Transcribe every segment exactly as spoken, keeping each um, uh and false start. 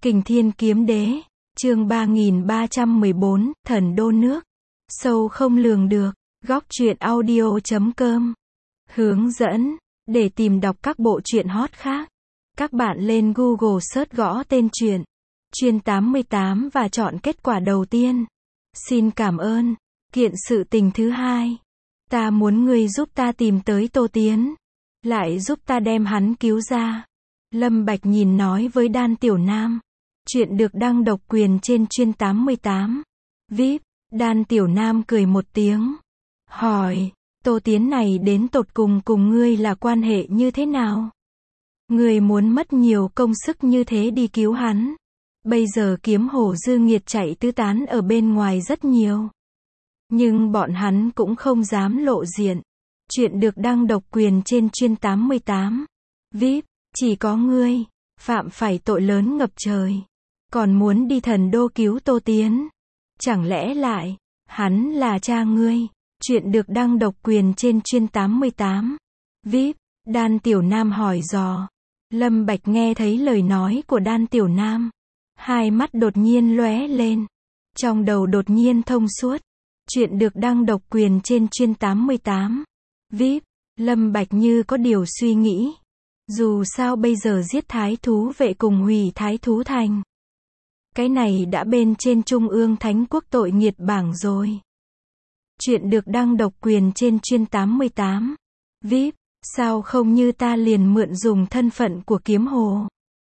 Kình Thiên Kiếm Đế, chương ba nghìn ba trăm mười bốn, Thần Đô Nước. Sâu không lường được. Góc truyện audio chấm com. Hướng dẫn. Để tìm đọc các bộ truyện hot khác, các bạn lên Google search gõ tên truyện Chuyên tám mươi tám và chọn kết quả đầu tiên. Xin cảm ơn. Kiện sự tình thứ hai. Ta muốn ngươi giúp ta tìm tới Tô Tiến, lại giúp ta đem hắn cứu ra. Lâm Bạch nhìn nói với Đan Tiểu Nam. Chuyện được đăng độc quyền trên Chuyên tám mươi tám. vê i pê. Đan Tiểu Nam cười một tiếng. Hỏi, Tô Tiến này đến tột cùng cùng ngươi là quan hệ như thế nào? Ngươi muốn mất nhiều công sức như thế đi cứu hắn. Bây giờ kiếm hổ dư nghiệt chạy tứ tán ở bên ngoài rất nhiều, nhưng bọn hắn cũng không dám lộ diện. Chuyện được đăng độc quyền trên Chuyên tám mươi tám. vê i pê. Chỉ có ngươi phạm phải tội lớn ngập trời, còn muốn đi Thần Đô cứu Tô Tiến. Chẳng lẽ lại hắn là cha ngươi? Chuyện được đăng độc quyền trên Chuyên tám mươi tám. vê i pê. Đan Tiểu Nam hỏi dò. Lâm Bạch nghe thấy lời nói của Đan Tiểu Nam, hai mắt đột nhiên lóe lên, trong đầu đột nhiên thông suốt. Chuyện được đăng độc quyền trên Chuyên tám mươi tám. vê i pê. Lâm Bạch như có điều suy nghĩ. Dù sao bây giờ giết thái thú vệ cùng hủy thái thú thành, cái này đã bên trên Trung ương Thánh Quốc tội nghiệt bảng rồi. Chuyện được đăng độc quyền trên Chuyên tám mươi tám. vê i pê. Sao không như ta liền mượn dùng thân phận của kiếm hồ,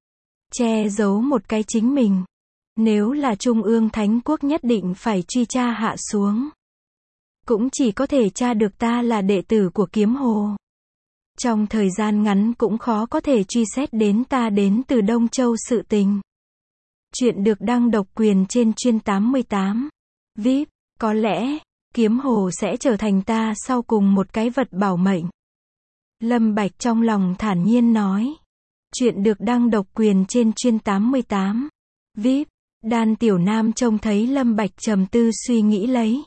che giấu một cái chính mình. Nếu là Trung ương Thánh Quốc nhất định phải truy tra hạ xuống, cũng chỉ có thể tra được ta là đệ tử của kiếm hồ. Trong thời gian ngắn cũng khó có thể truy xét đến ta đến từ Đông Châu sự tình. Chuyện được đăng độc quyền trên Chuyên tám mươi tám. vê i pê. Có lẽ kiếm hồ sẽ trở thành ta sau cùng một cái vật bảo mệnh. Lâm Bạch trong lòng thản nhiên nói. Chuyện được đăng độc quyền trên Chuyên tám mươi tám. vê i pê. Đan Tiểu Nam trông thấy Lâm Bạch trầm tư suy nghĩ lấy,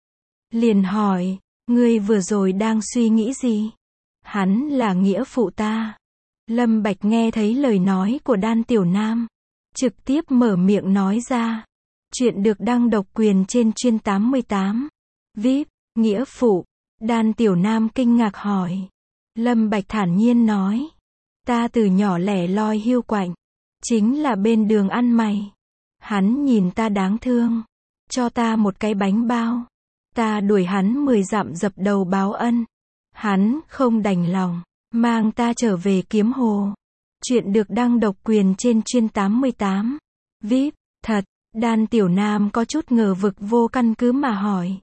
liền hỏi, ngươi vừa rồi đang suy nghĩ gì? Hắn là nghĩa phụ ta. Lâm Bạch nghe thấy lời nói của Đan Tiểu Nam, trực tiếp mở miệng nói ra. Chuyện được đăng độc quyền trên Chuyên tám mươi tám. vê i pê. Nghĩa phụ. Đan Tiểu Nam kinh ngạc hỏi. Lâm Bạch thản nhiên nói. Ta từ nhỏ lẻ loi hiu quạnh, chính là bên đường ăn mày. Hắn nhìn ta đáng thương, cho ta một cái bánh bao. Ta đuổi hắn mười dặm dập đầu báo ân. Hắn không đành lòng, mang ta trở về kiếm hồ. Chuyện được đăng độc quyền trên Chuyên tám mươi tám. vê i pê. Thật. Đan Tiểu Nam có chút ngờ vực vô căn cứ mà hỏi.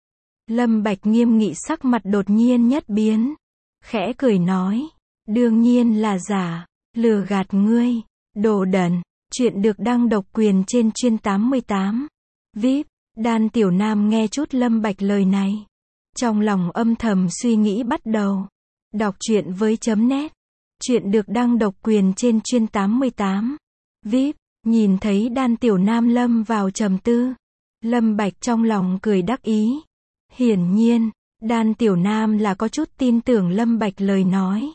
Lâm Bạch nghiêm nghị sắc mặt đột nhiên nhất biến, khẽ cười nói. Đương nhiên là giả, lừa gạt ngươi, đồ đần. Chuyện được đăng độc quyền trên Chuyên tám mươi tám. vê i pê. Đan Tiểu Nam nghe chút Lâm Bạch lời này, trong lòng âm thầm suy nghĩ bắt đầu. Đọc truyện với chấm nét. Chuyện được đăng độc quyền trên Chuyên tám mươi tám. vê i pê. Nhìn thấy Đan Tiểu Nam lâm vào trầm tư, Lâm Bạch trong lòng cười đắc ý. Hiển nhiên, Đan Tiểu Nam là có chút tin tưởng Lâm Bạch lời nói.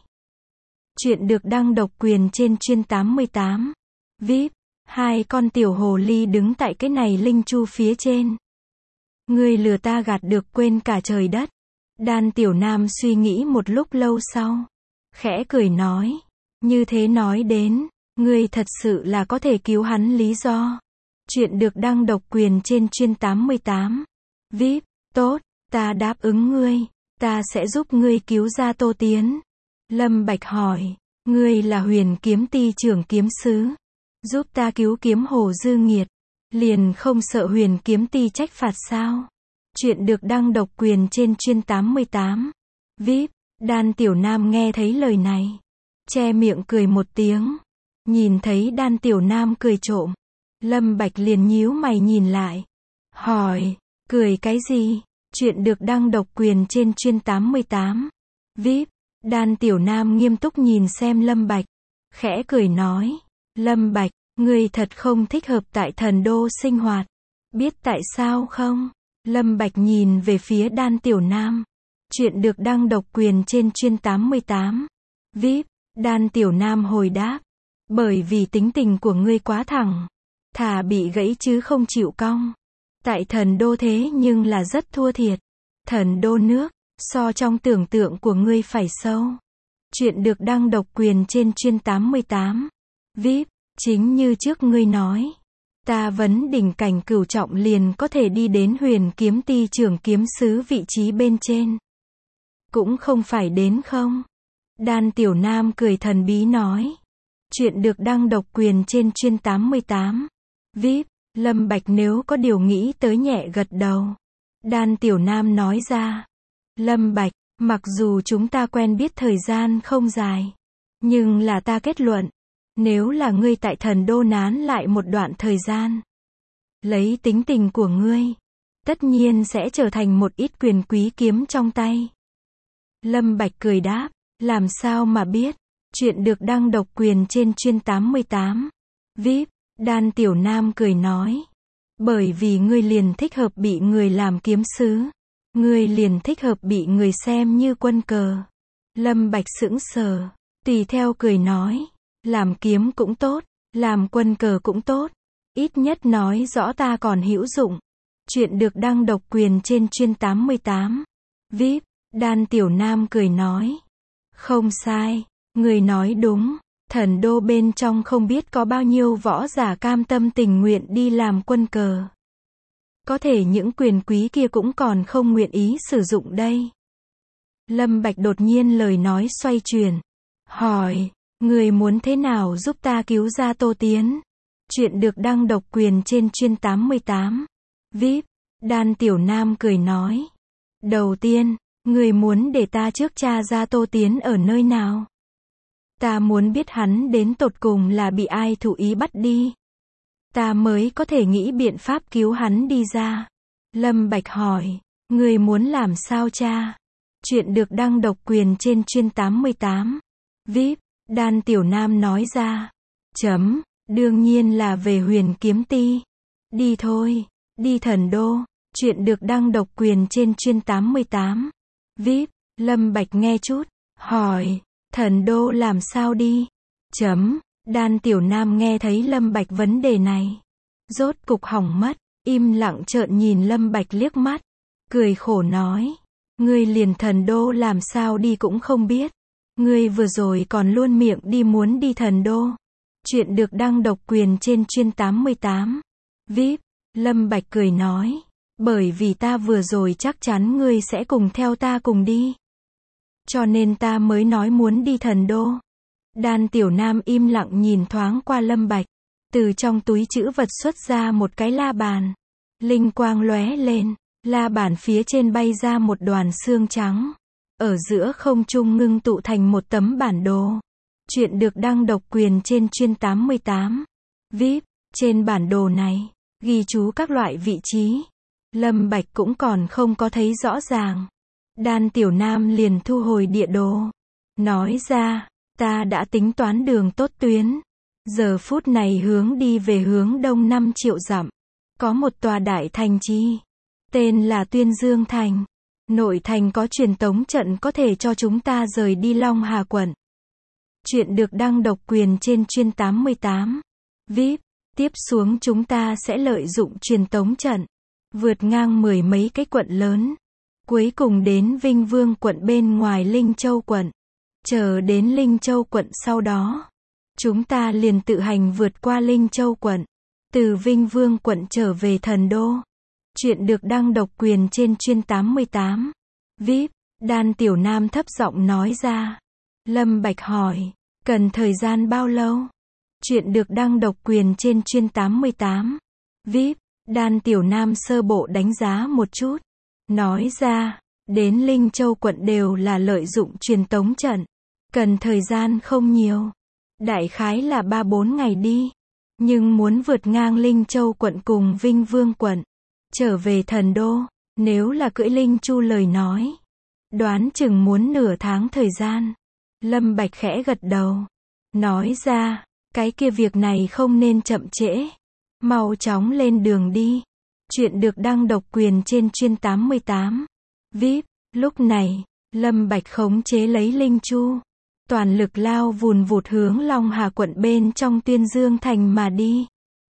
Chuyện được đăng độc quyền trên Chuyên tám mươi tám. vê i pê. Hai con tiểu hồ ly đứng tại cái này linh chu phía trên. Ngươi lừa ta gạt được quên cả trời đất. Đan Tiểu Nam suy nghĩ một lúc lâu sau, khẽ cười nói. Như thế nói đến, ngươi thật sự là có thể cứu hắn lý do. Chuyện được đăng độc quyền trên Chuyên tám mươi tám. vê i pê. Tốt, ta đáp ứng ngươi, ta sẽ giúp ngươi cứu ra Tô Tiến. Lâm Bạch hỏi, ngươi là Huyền Kiếm Ty trưởng kiếm sứ, giúp ta cứu kiếm hồ dư nghiệt, liền không sợ Huyền Kiếm Ty trách phạt sao? Chuyện được đăng độc quyền trên Chuyên tám mươi tám. vê i pê. Đan Tiểu Nam nghe thấy lời này, che miệng cười một tiếng. Nhìn thấy Đan Tiểu Nam cười trộm, Lâm Bạch liền nhíu mày nhìn lại, hỏi, cười cái gì? Chuyện được đăng độc quyền trên Chuyên tám mươi tám. vê i pê. Đan Tiểu Nam nghiêm túc nhìn xem Lâm Bạch, khẽ cười nói. Lâm Bạch, ngươi thật không thích hợp tại Thần Đô sinh hoạt. Biết tại sao không? Lâm Bạch nhìn về phía Đan Tiểu Nam. Chuyện được đăng độc quyền trên Chuyên tám mươi tám. vê i pê. Đan Tiểu Nam hồi đáp. Bởi vì tính tình của ngươi quá thẳng. Thà bị gãy chứ không chịu cong. Tại thần đô thế nhưng là rất thua thiệt. Thần đô nước, so trong tưởng tượng của ngươi phải sâu. Chuyện được đăng độc quyền trên chuyên tám mươi tám. vê i pê, chính như trước ngươi nói. Ta vấn đỉnh cảnh cửu trọng liền có thể đi đến huyền kiếm ti trưởng kiếm sứ vị trí bên trên. Cũng không phải đến không? Đan Tiểu Nam cười thần bí nói. Chuyện được đăng độc quyền trên chuyên tám mươi tám. vê i pê, Lâm Bạch nếu có điều nghĩ tới nhẹ gật đầu. Đan Tiểu Nam nói ra. Lâm Bạch, mặc dù chúng ta quen biết thời gian không dài. Nhưng là ta kết luận. Nếu là ngươi tại thần đô nán lại một đoạn thời gian. Lấy tính tình của ngươi. Tất nhiên sẽ trở thành một ít quyền quý kiếm trong tay. Lâm Bạch cười đáp. Làm sao mà biết. Chuyện được đăng độc quyền trên chuyên tám mươi tám. vê i pê, Đan Tiểu Nam cười nói. Bởi vì ngươi liền thích hợp bị người làm kiếm sứ. Ngươi liền thích hợp bị người xem như quân cờ. Lâm Bạch sững sờ. Tùy theo cười nói. Làm kiếm cũng tốt. Làm quân cờ cũng tốt. Ít nhất nói rõ ta còn hữu dụng. Chuyện được đăng độc quyền trên chuyên tám mươi tám. vê i pê, Đan Tiểu Nam cười nói. Không sai. Người nói đúng. Thần đô bên trong không biết có bao nhiêu võ giả cam tâm tình nguyện đi làm quân cờ. Có thể những quyền quý kia cũng còn không nguyện ý sử dụng đây. Lâm Bạch đột nhiên lời nói xoay chuyển. Hỏi, người muốn thế nào giúp ta cứu ra Tô Tiến? Chuyện được đăng độc quyền trên chuyên tám mươi tám. vê i pê, Đan Tiểu Nam cười nói. Đầu tiên, người muốn để ta trước tra ra Tô Tiến ở nơi nào? Ta muốn biết hắn đến tột cùng là bị ai thủ ý bắt đi. Ta mới có thể nghĩ biện pháp cứu hắn đi ra. Lâm Bạch hỏi, người muốn làm sao cha? Chuyện được đăng độc quyền trên chuyên tám mươi tám. vê i pê, Đan Tiểu Nam nói ra. Chấm, đương nhiên là về huyền kiếm ti. Đi thôi, đi thần đô. Chuyện được đăng độc quyền trên chuyên tám mươi tám. vê i pê, Lâm Bạch nghe chút, hỏi, thần đô làm sao đi? Chấm, Đan Tiểu Nam nghe thấy Lâm Bạch vấn đề này. Rốt cục hỏng mất, im lặng trợn nhìn Lâm Bạch liếc mắt. Cười khổ nói, ngươi liền thần đô làm sao đi cũng không biết. Ngươi vừa rồi còn luôn miệng đi muốn đi thần đô. Chuyện được đăng độc quyền trên chuyên tám mươi tám. vê i pê, Lâm Bạch cười nói. Bởi vì ta vừa rồi chắc chắn ngươi sẽ cùng theo ta cùng đi. Cho nên ta mới nói muốn đi thần đô. Đan Tiểu Nam im lặng nhìn thoáng qua Lâm Bạch. Từ trong túi trữ vật xuất ra một cái la bàn. Linh quang lóe lên. La bàn phía trên bay ra một đoàn xương trắng. Ở giữa không trung ngưng tụ thành một tấm bản đồ. Chuyện được đăng độc quyền trên chuyên tám mươi tám. vê i pê, trên bản đồ này, ghi chú các loại vị trí. Lâm Bạch cũng còn không có thấy rõ ràng. Đan Tiểu Nam liền thu hồi địa đồ. Nói ra, ta đã tính toán đường tốt tuyến. Giờ phút này hướng đi về hướng đông năm triệu dặm. Có một tòa đại thành trì. Tên là Tuyên Dương Thành. Nội thành có truyền tống trận có thể cho chúng ta rời đi Long Hà quận. Chuyện được đăng độc quyền trên chuyên tám mươi tám. vê i pê, tiếp xuống chúng ta sẽ lợi dụng truyền tống trận. Vượt ngang mười mấy cái quận lớn. Cuối cùng đến Vinh Vương quận bên ngoài Linh Châu quận. Chờ đến Linh Châu quận sau đó. Chúng ta liền tự hành vượt qua Linh Châu quận. Từ Vinh Vương quận trở về thần đô. Chuyện được đăng độc quyền trên chuyên tám mươi tám. vê i pê, Đan Tiểu Nam thấp giọng nói ra. Lâm Bạch hỏi, cần thời gian bao lâu? Chuyện được đăng độc quyền trên chuyên tám mươi tám. vê i pê, Đan Tiểu Nam sơ bộ đánh giá một chút. Nói ra, đến Linh Châu quận đều là lợi dụng truyền tống trận. Cần thời gian không nhiều. Đại khái là ba bốn ngày đi. Nhưng muốn vượt ngang Linh Châu quận cùng Vinh Vương quận. Trở về thần đô, nếu là cưỡi linh chu lời nói. Đoán chừng muốn nửa tháng thời gian. Lâm Bạch khẽ gật đầu. Nói ra, cái kia việc này không nên chậm trễ. Mau chóng lên đường đi. Chuyện được đăng độc quyền trên chuyên tám mươi tám. vê i pê, lúc này, Lâm Bạch khống chế lấy linh chu. toàn lực lao vùn vụt hướng Long Hà quận bên trong Tuyên Dương thành mà đi.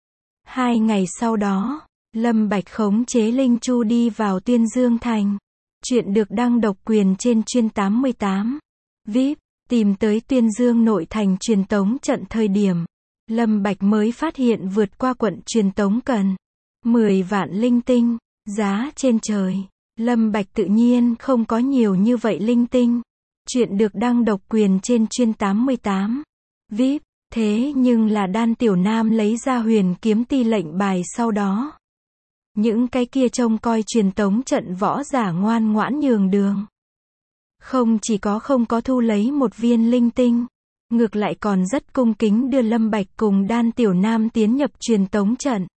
Hai ngày sau đó, Lâm Bạch khống chế Linh Chu đi vào Tuyên Dương thành. Chuyện được đăng độc quyền trên chuyên tám mươi tám. vê i pê, tìm tới Tuyên Dương nội thành truyền tống trận thời điểm. Lâm Bạch mới phát hiện vượt qua quận truyền tống cần mười vạn linh tinh, giá trên trời. Lâm Bạch tự nhiên không có nhiều như vậy linh tinh. Chuyện được đăng độc quyền trên chuyên tám mươi tám. vê i pê, thế nhưng là Đan Tiểu Nam lấy ra huyền kiếm ti lệnh bài sau đó. Những cái kia trông coi truyền tống trận võ giả ngoan ngoãn nhường đường. Không chỉ có không có thu lấy một viên linh tinh, ngược lại còn rất cung kính đưa Lâm Bạch cùng Đan Tiểu Nam tiến nhập truyền tống trận.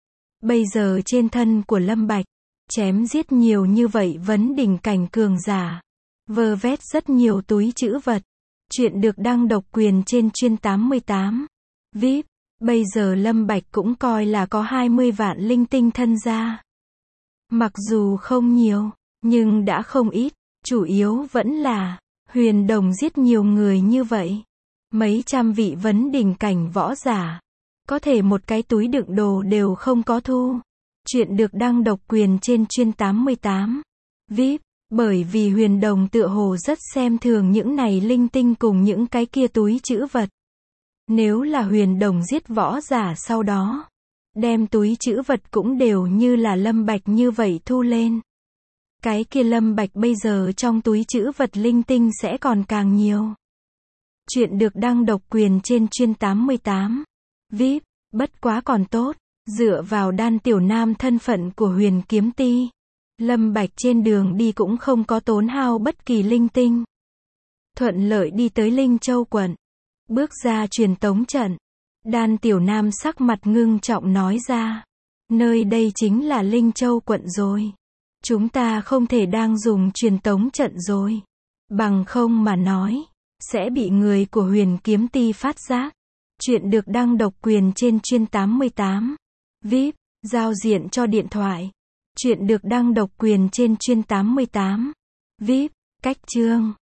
Bây giờ trên thân của Lâm Bạch, chém giết nhiều như vậy vấn đỉnh cảnh cường giả. Vơ vét rất nhiều túi trữ vật. Chuyện được đăng độc quyền trên chuyên tám mươi tám. vê i pê, bây giờ Lâm Bạch cũng coi là có hai mươi vạn linh tinh thân gia. Mặc dù không nhiều, nhưng đã không ít. Chủ yếu vẫn là, huyền đồng giết nhiều người như vậy. Mấy trăm vị vấn đỉnh cảnh võ giả. Có thể một cái túi đựng đồ đều không có thu. Chuyện được đăng độc quyền trên chuyên tám mươi tám. vê i pê, bởi vì huyền đồng tựa hồ rất xem thường những này linh tinh cùng những cái kia túi trữ vật. Nếu là huyền đồng giết võ giả sau đó, đem túi trữ vật cũng đều như là Lâm Bạch như vậy thu lên. Cái kia Lâm Bạch bây giờ trong túi trữ vật linh tinh sẽ còn càng nhiều. Chuyện được đăng độc quyền trên chuyên tám mươi tám. vê i pê, bất quá còn tốt, dựa vào Đan Tiểu Nam thân phận của huyền kiếm ti. Lâm Bạch trên đường đi cũng không có tốn hao bất kỳ linh tinh. Thuận lợi đi tới Linh Châu quận. Bước ra truyền tống trận. Đan Tiểu Nam sắc mặt ngưng trọng nói ra. Nơi đây chính là Linh Châu quận rồi. Chúng ta không thể đang dùng truyền tống trận rồi. Bằng không mà nói, sẽ bị người của huyền kiếm ti phát giác. Chuyện được đăng độc quyền trên chuyên tám mươi tám. vê i pê, giao diện cho điện thoại. Chuyện được đăng độc quyền trên chuyên tám mươi tám. vê i pê, cách chương.